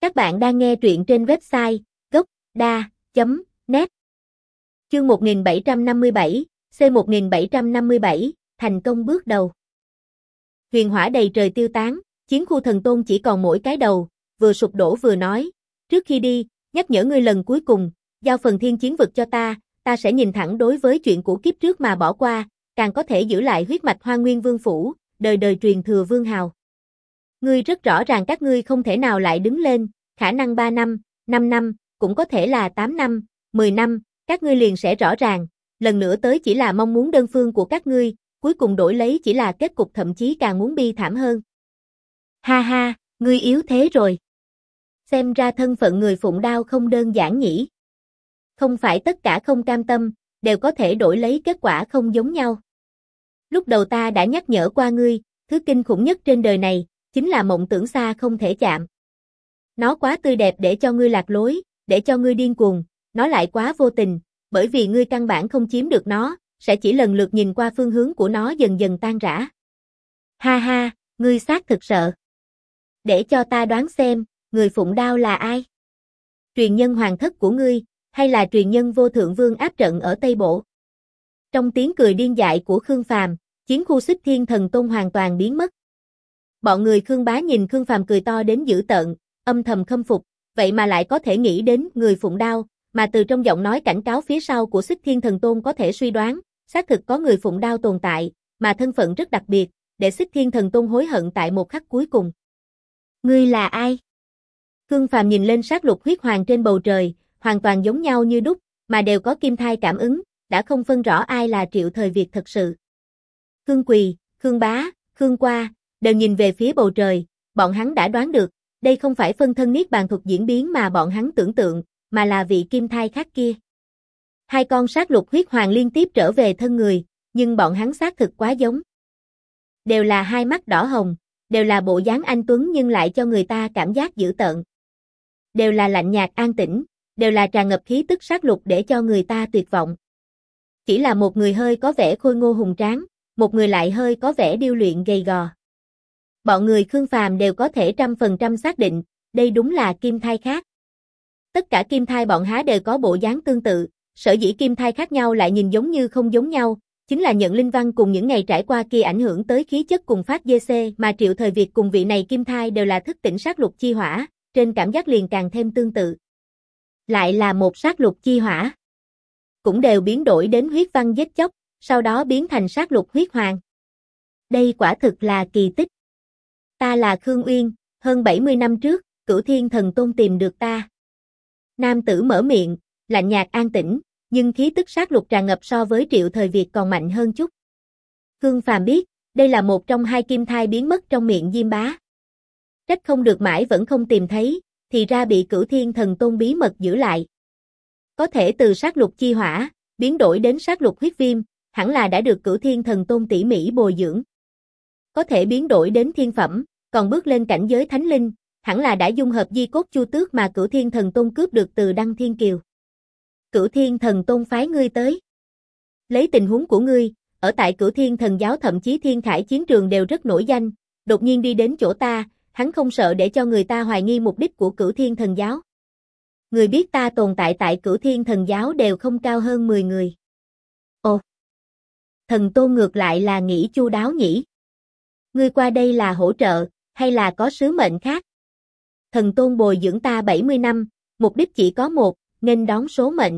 Các bạn đang nghe truyện trên website gocda.net. Chương 1757, C1757, thành công bước đầu. Huyền hỏa đầy trời tiêu tán, chiến khu thần tôn chỉ còn mỗi cái đầu, vừa sụp đổ vừa nói, trước khi đi, nhắc nhở ngươi lần cuối cùng, giao phần thiên chiến vực cho ta sẽ nhìn thẳng đối với chuyện của kiếp trước mà bỏ qua, càng có thể giữ lại huyết mạch Hoa Nguyên Vương phủ, đời đời truyền thừa vương hào. Ngươi rất rõ ràng các ngươi không thể nào lại đứng lên, khả năng 3 năm, 5 năm, cũng có thể là 8 năm, 10 năm, các ngươi liền sẽ rõ ràng, lần nữa tới chỉ là mong muốn đơn phương của các ngươi, cuối cùng đổi lấy chỉ là kết cục thậm chí càng muốn bi thảm hơn. Ha ha, ngươi yếu thế rồi. Xem ra thân phận người phụng đao không đơn giản nhỉ. Không phải tất cả không cam tâm, đều có thể đổi lấy kết quả không giống nhau. Lúc đầu ta đã nhắc nhở qua ngươi, thứ kinh khủng nhất trên đời này, chính là mộng tưởng xa không thể chạm. Nó quá tươi đẹp để cho ngươi lạc lối, để cho ngươi điên cuồng, nó lại quá vô tình, bởi vì ngươi căn bản không chiếm được nó, sẽ chỉ lần lượt nhìn qua phương hướng của nó dần dần tan rã. Ha ha, ngươi xác thực sợ. Để cho ta đoán xem, người phụng đao là ai? Truyền nhân hoàng thất của ngươi, hay là truyền nhân vô thượng vương áp trận ở Tây Bộ? Trong tiếng cười điên dại của Khương Phàm, chiến khu Xích Thiên Thần Tôn hoàn toàn biến mất. Bọn người Khương Bá nhìn Khương Phàm cười to đến dữ tợn, âm thầm khâm phục, vậy mà lại có thể nghĩ đến người phụng đao, mà từ trong giọng nói cảnh cáo phía sau của Xích Thiên Thần Tôn có thể suy đoán, xác thực có người phụng đao tồn tại, mà thân phận rất đặc biệt, để Xích Thiên Thần Tôn hối hận tại một khắc cuối cùng. Ngươi là ai? Khương Phàm nhìn lên sát lục huyết hoàng trên bầu trời, hoàn toàn giống nhau như đúc, mà đều có kim thai cảm ứng, đã không phân rõ ai là Triệu Thời Việt thật sự. Khương Quỳ, Khương Bá, Khương Qua, đều nhìn về phía bầu trời, bọn hắn đã đoán được, đây không phải phân thân niết bàn thuật diễn biến mà bọn hắn tưởng tượng, mà là vị kim thai khác kia. Hai con sát lục huyết hoàng liên tiếp trở về thân người, nhưng bọn hắn xác thực quá giống. Đều là hai mắt đỏ hồng, đều là bộ dáng anh tuấn nhưng lại cho người ta cảm giác dữ tợn. Đều là lạnh nhạt an tĩnh, đều là tràn ngập khí tức sát lục để cho người ta tuyệt vọng. Chỉ là một người hơi có vẻ khôi ngô hùng tráng, một người lại hơi có vẻ điêu luyện gầy gò. Bọn người Khương Phàm đều có thể 100% xác định, đây đúng là kim thai khác. Tất cả kim thai bọn há đều có bộ dáng tương tự, sở dĩ kim thai khác nhau lại nhìn giống như không giống nhau, chính là nhận linh văn cùng những ngày trải qua kia ảnh hưởng tới khí chất cùng phát GC, mà Triệu Thời Việt cùng vị này kim thai đều là thức tỉnh sát lục chi hỏa, trên cảm giác liền càng thêm tương tự. Lại là một sát lục chi hỏa. Cũng đều biến đổi đến huyết văn giết chóc, sau đó biến thành sát lục huyết hoàng. Đây quả thực là kỳ tích. Ta là Khương Uyên, hơn 70 năm trước, Cửu Thiên Thần Tôn tìm được ta. Nam tử mở miệng, lạnh nhạt an tĩnh, nhưng khí tức sát lục tràn ngập so với Triệu Thời Việt còn mạnh hơn chút. Khương Phàm biết, đây là một trong hai kim thai biến mất trong miệng Diêm Bá. Trách không được mãi vẫn không tìm thấy, thì ra bị Cửu Thiên Thần Tôn bí mật giữ lại. Có thể từ sát lục chi hỏa, biến đổi đến sát lục huyết viêm, hẳn là đã được Cửu Thiên Thần Tôn tỉ mỉ bồi dưỡng. Có thể biến đổi đến thiên phẩm, còn bước lên cảnh giới thánh linh, hẳn là đã dung hợp di cốt chu tước mà Cửu Thiên Thần Tôn cướp được từ Đăng Thiên Kiều. Cửu Thiên Thần Tôn phái ngươi tới. Lấy tình huống của ngươi, ở tại Cửu Thiên Thần Giáo thậm chí Thiên Khải chiến trường đều rất nổi danh, đột nhiên đi đến chỗ ta, hắn không sợ để cho người ta hoài nghi mục đích của Cửu Thiên Thần Giáo. Người biết ta tồn tại tại Cửu Thiên Thần Giáo đều không cao hơn 10 người. Ồ! Thần Tôn ngược lại là nghĩ chu đáo nhỉ. Ngươi qua đây là hỗ trợ, hay là có sứ mệnh khác? Thần Tôn bồi dưỡng ta 70 năm, mục đích chỉ có một, nghênh đón số mệnh.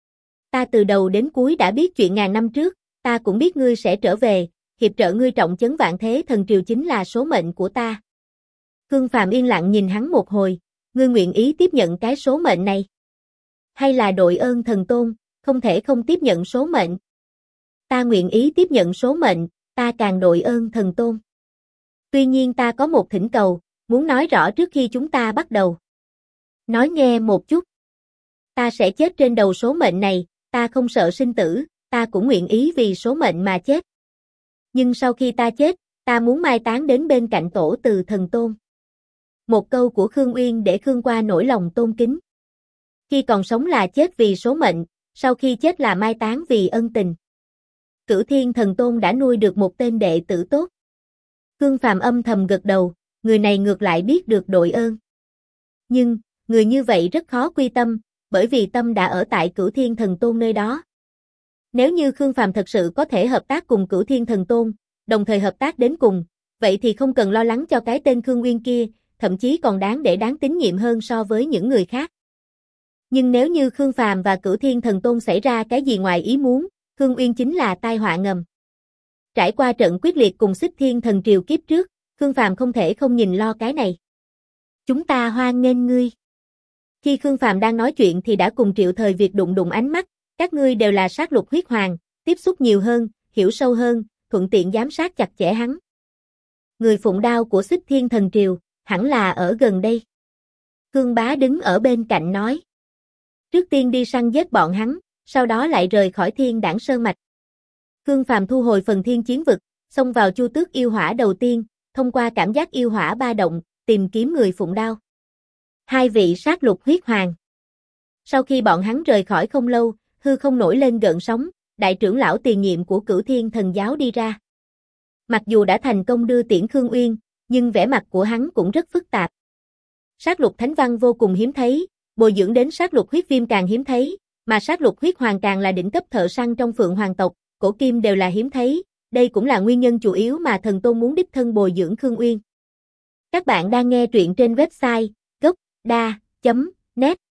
Ta từ đầu đến cuối đã biết chuyện ngàn năm trước, ta cũng biết ngươi sẽ trở về, hiệp trợ ngươi trọng chấn vạn thế thần triều chính là số mệnh của ta. Khương Phàm yên lặng nhìn hắn một hồi, ngươi nguyện ý tiếp nhận cái số mệnh này? Hay là đội ơn thần tôn, không thể không tiếp nhận số mệnh? Ta nguyện ý tiếp nhận số mệnh, ta càng đội ơn thần tôn. Tuy nhiên ta có một thỉnh cầu, muốn nói rõ trước khi chúng ta bắt đầu. Nói nghe một chút. Ta sẽ chết trên đầu số mệnh này, ta không sợ sinh tử, ta cũng nguyện ý vì số mệnh mà chết. Nhưng sau khi ta chết, ta muốn mai táng đến bên cạnh tổ từ thần tôn. Một câu của Khương Uyên để Khương Qua nổi lòng tôn kính. Khi còn sống là chết vì số mệnh, sau khi chết là mai táng vì ân tình. Cửu Thiên Thần Tôn đã nuôi được một tên đệ tử tốt. Khương Phàm âm thầm gật đầu, người này ngược lại biết được đội ơn. Nhưng, người như vậy rất khó quy tâm, bởi vì tâm đã ở tại Cửu Thiên Thần Tôn nơi đó. Nếu như Khương Phàm thật sự có thể hợp tác cùng Cửu Thiên Thần Tôn, đồng thời hợp tác đến cùng, vậy thì không cần lo lắng cho cái tên Khương Uyên kia, thậm chí còn đáng tín nhiệm hơn so với những người khác. Nhưng nếu như Khương Phàm và Cửu Thiên Thần Tôn xảy ra cái gì ngoài ý muốn, Khương Uyên chính là tai họa ngầm. Trải qua trận quyết liệt cùng Xích Thiên Thần Triều kiếp trước, Khương Phàm không thể không nhìn lo cái này. Chúng ta hoan nghênh ngươi. Khi Khương Phàm đang nói chuyện thì đã cùng Triệu Thời Việt đụng ánh mắt, các ngươi đều là sát lục huyết hoàng, tiếp xúc nhiều hơn, hiểu sâu hơn, thuận tiện giám sát chặt chẽ hắn. Người phụng đao của Xích Thiên Thần Triều, hẳn là ở gần đây. Khương Bá đứng ở bên cạnh nói. Trước tiên đi săn giết bọn hắn, sau đó lại rời khỏi Thiên Đãng Sơn Mạch. Khương Phàm thu hồi phần thiên chiến vực, xông vào Chu Tước yêu hỏa đầu tiên, thông qua cảm giác yêu hỏa ba động, tìm kiếm người phụng đao. Hai vị sát lục huyết hoàng. Sau khi bọn hắn rời khỏi không lâu, hư không nổi lên gợn sóng, đại trưởng lão tiền nhiệm của Cửu Thiên Thần Giáo đi ra. Mặc dù đã thành công đưa tiễn Khương Uyên, nhưng vẻ mặt của hắn cũng rất phức tạp. Sát lục thánh văn vô cùng hiếm thấy, bồi dưỡng đến sát lục huyết viêm càng hiếm thấy, mà sát lục huyết hoàng càng là đỉnh cấp thợ săn trong Phượng Hoàng tộc, cổ kim đều là hiếm thấy, đây cũng là nguyên nhân chủ yếu mà Thần Tôn muốn đích thân bồi dưỡng Khương Uyên. Các bạn đang nghe truyện trên website gocda.net